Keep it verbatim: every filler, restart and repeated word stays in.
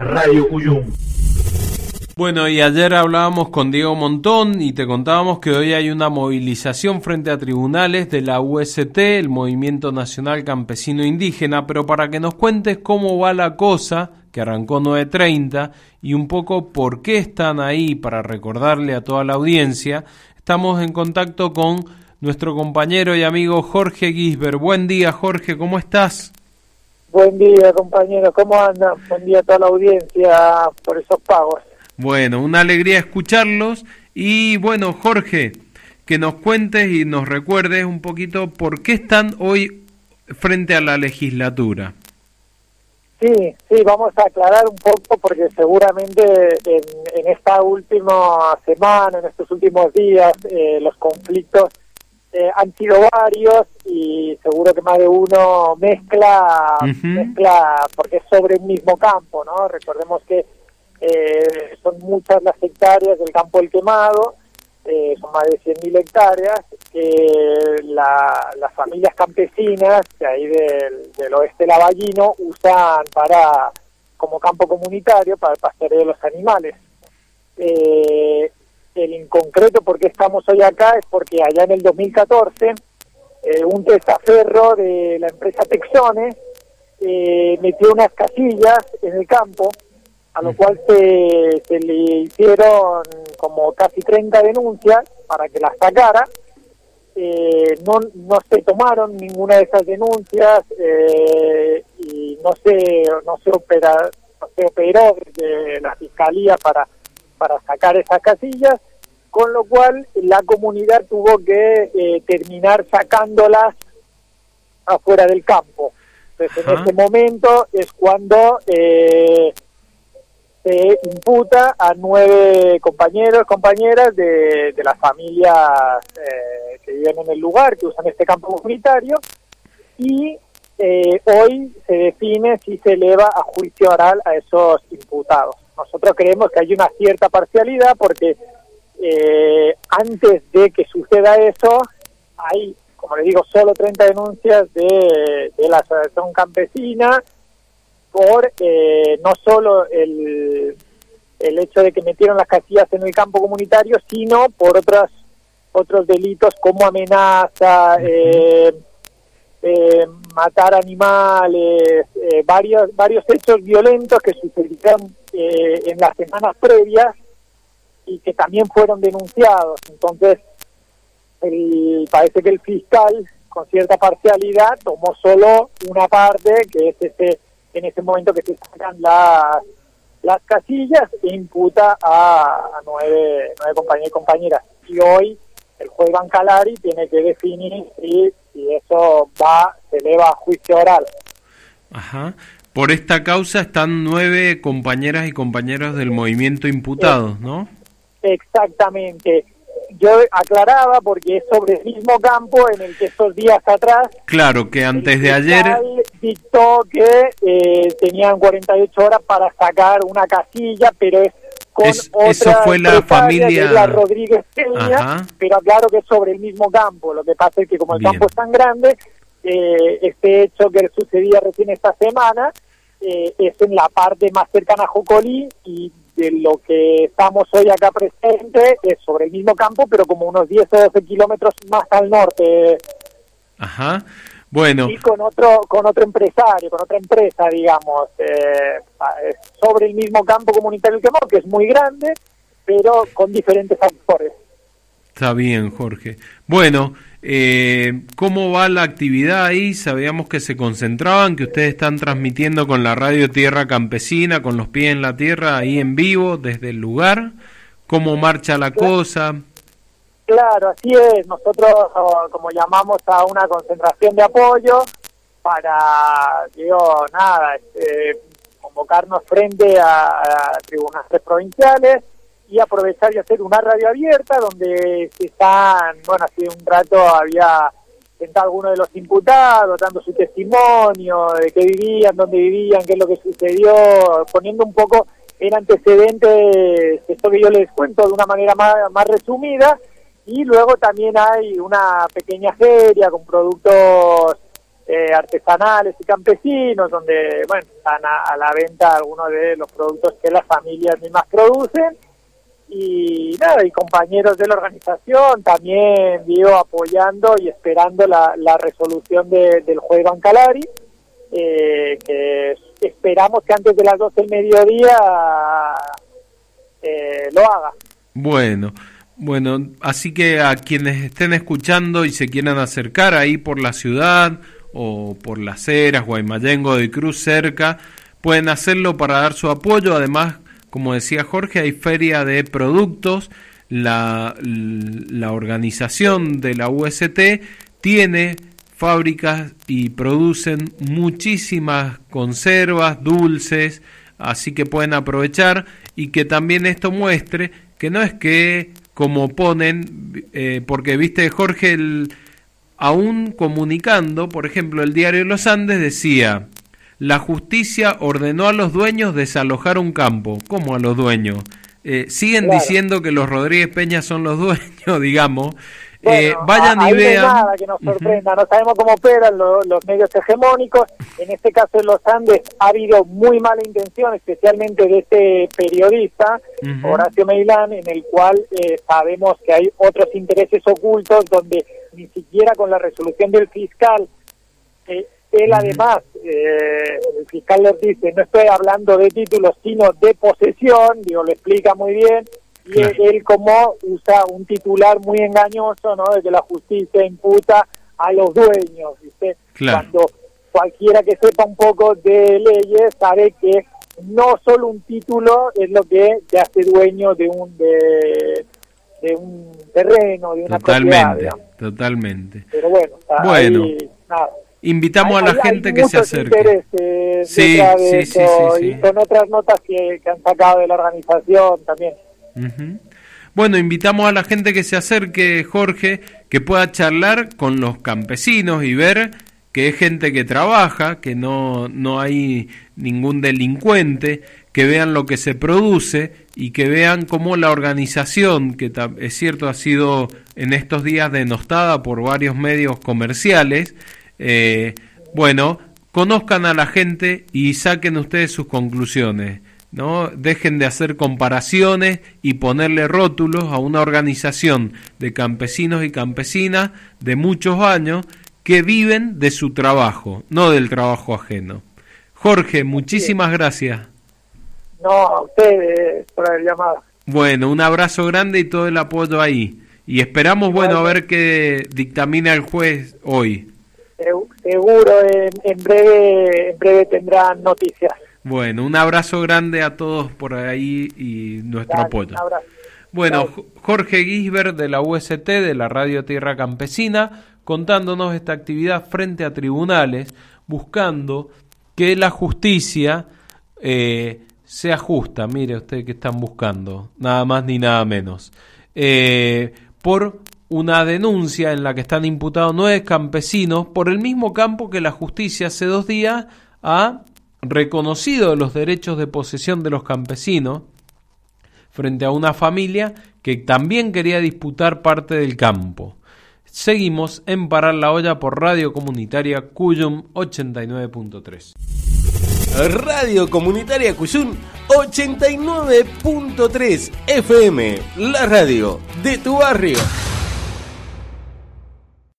Radio Cuyum. Bueno, y ayer hablábamos con Diego Montón y te contábamos que hoy hay una movilización frente a tribunales de la U S T, el Movimiento Nacional Campesino Indígena, pero para que nos cuentes cómo va la cosa, que arrancó nueve treinta, y un poco por qué están ahí, para recordarle a toda la audiencia, estamos en contacto con nuestro compañero y amigo Jorge Gisbert. Buen día, Jorge, ¿cómo estás? Buen día, compañero, ¿cómo andan? Buen día a toda la audiencia por esos pagos. Bueno, una alegría escucharlos y bueno, Jorge, que nos cuentes y nos recuerdes un poquito por qué están hoy frente a la legislatura. Sí, sí, vamos a aclarar un poco porque seguramente en, en esta última semana, en estos últimos días, eh, los conflictos eh, han sido varios y seguro que más de uno mezcla, uh-huh. mezcla porque es sobre el mismo campo, ¿no? Recordemos que Eh, son muchas las hectáreas del campo del Quemado, eh, son más de cien mil hectáreas, que la, las familias campesinas de ahí del, del oeste lavallino usan para como campo comunitario para el pastoreo de los animales. Eh, el en concreto por qué estamos hoy acá es porque allá en el dos mil catorce eh, un testaferro de la empresa Texone eh, metió unas casillas en el campo, a lo cual se, se le hicieron como casi treinta denuncias para que las sacara. Eh, no, no se tomaron ninguna de esas denuncias eh, y no se no se opera no se operó desde la fiscalía para para sacar esas casillas, con lo cual la comunidad tuvo que eh, terminar sacándolas afuera del campo. Entonces, en ese momento es cuando eh, se imputa a nueve compañeros, compañeras de, de las familias eh, que viven en el lugar, que usan este campo comunitario, y eh, hoy se define si se eleva a juicio oral a esos imputados. Nosotros creemos que hay una cierta parcialidad porque eh, antes de que suceda eso, hay, como le digo, solo treinta denuncias de, de la Asociación Campesina, por eh, no solo el, el hecho de que metieron las casillas en el campo comunitario, sino por otras otros delitos como amenaza, eh, eh, matar animales, eh, varios varios hechos violentos que sucedieron eh, en las semanas previas y que también fueron denunciados. Entonces, el, parece que el fiscal, con cierta parcialidad, tomó solo una parte, que es este en ese momento que se sacan las las casillas, e imputa a, a nueve, nueve compañeros y compañeras. Y hoy el juez Bancalari tiene que definir si, si eso va, se eleva a juicio oral. Ajá. Por esta causa están nueve compañeras y compañeros del movimiento imputados, ¿no? Exactamente. Yo aclaraba porque es sobre el mismo campo en el que estos días atrás... Claro, que antes de ayer... dictó que eh, tenían cuarenta y ocho horas para sacar una casilla, pero es con es, otra eso fue la familia... que es la Rodríguez Peña, pero claro que es sobre el mismo campo. Lo que pasa es que como el Bien. campo es tan grande, eh, este hecho que sucedía recién esta semana eh, es en la parte más cercana a Jocolí, y de lo que estamos hoy acá presente es sobre el mismo campo, pero como unos diez o doce kilómetros más al norte. Ajá, bueno. Y con otro con otro empresario, con otra empresa, digamos, eh, sobre el mismo campo comunitario del Quemado, que es muy grande, pero con diferentes actores. Está bien, Jorge. Bueno, eh, ¿cómo va la actividad ahí? Sabíamos que se concentraban, que ustedes están transmitiendo con la radio Tierra Campesina, con los pies en la tierra, ahí en vivo, desde el lugar. ¿Cómo marcha la claro. cosa? Claro, así es. Nosotros, como llamamos a una concentración de apoyo para, digo, nada, este, convocarnos frente a, a tribunales provinciales y aprovechar y hacer una radio abierta donde se están, bueno, hace un rato había sentado algunos de los imputados dando su testimonio de qué vivían, dónde vivían, qué es lo que sucedió, poniendo un poco en antecedentes esto que yo les cuento de una manera más, más resumida. Y luego también hay una pequeña feria con productos eh, artesanales y campesinos, donde, bueno, están a, a la venta algunos de los productos que las familias mismas producen. Y nada, y compañeros de la organización también, digo, apoyando y esperando la, la resolución de, del juez Iván Calabri, eh, que esperamos que antes de las doce del mediodía eh, lo haga. Bueno, bueno, así que a quienes estén escuchando y se quieran acercar ahí por la ciudad o por Las Heras, Guaymallén, de Cruz cerca, pueden hacerlo para dar su apoyo. Además, como decía Jorge, hay feria de productos. La, la organización de la U S T tiene fábricas y producen muchísimas conservas, dulces, así que pueden aprovechar, y que también esto muestre que no es que, como ponen, eh, porque viste, Jorge, el, aún comunicando, por ejemplo, el diario Los Andes decía: la justicia ordenó a los dueños desalojar un campo. ¿Cómo a los dueños? Eh, siguen claro. diciendo que los Rodríguez Peña son los dueños, digamos. Bueno, eh, vayan y vean. No hay nada que nos sorprenda, uh-huh. No sabemos cómo operan los, los medios hegemónicos. En este caso en Los Andes ha habido muy mala intención, especialmente de este periodista, uh-huh. Horacio Meilán, en el cual eh, sabemos que hay otros intereses ocultos, donde ni siquiera con la resolución del fiscal, eh, él además, eh, el fiscal les dice, no estoy hablando de títulos, sino de posesión, digo, lo explica muy bien, y claro. él, él como usa un titular muy engañoso, ¿no?, de que la justicia imputa a los dueños, ¿viste? Claro. Cuando cualquiera que sepa un poco de leyes sabe que no solo un título es lo que te hace dueño de un de, de un terreno, de una totalmente, propiedad. Totalmente. Pero bueno, bueno. Ahí, nada. Invitamos hay, a la hay, gente hay que se acerque. Sí, sí, sí, sí, sí. Y con otras notas que, que han sacado de la organización también. Uh-huh. Bueno, invitamos a la gente que se acerque, Jorge, que pueda charlar con los campesinos y ver que es gente que trabaja, que no, no hay ningún delincuente, que vean lo que se produce y que vean cómo la organización, que es cierto ha sido en estos días denostada por varios medios comerciales, eh, bueno, conozcan a la gente y saquen ustedes sus conclusiones, ¿no? Dejen de hacer comparaciones y ponerle rótulos a una organización de campesinos y campesinas de muchos años que viven de su trabajo, no del trabajo ajeno. Jorge, muchísimas gracias. No, a ustedes por haber llamado. Bueno, un abrazo grande y todo el apoyo ahí. Y esperamos, bueno, a ver qué dictamina el juez hoy. Seguro, en, en breve en breve tendrán noticias. Bueno, un abrazo grande a todos por ahí y nuestro Dale, apoyo. Un abrazo. Bueno, Dale. Jorge Gisbert de la U S T, de la Radio Tierra Campesina, contándonos esta actividad frente a tribunales, buscando que la justicia eh, sea justa. Mire usted que están buscando, nada más ni nada menos. Eh, por una denuncia en la que están imputados nueve campesinos por el mismo campo que la justicia hace dos días ha reconocido los derechos de posesión de los campesinos frente a una familia que también quería disputar parte del campo. Seguimos en Parar la Olla por Radio Comunitaria Cuyum ochenta y nueve punto tres. Radio Comunitaria Cuyum ochenta y nueve punto tres F M, la radio de tu barrio.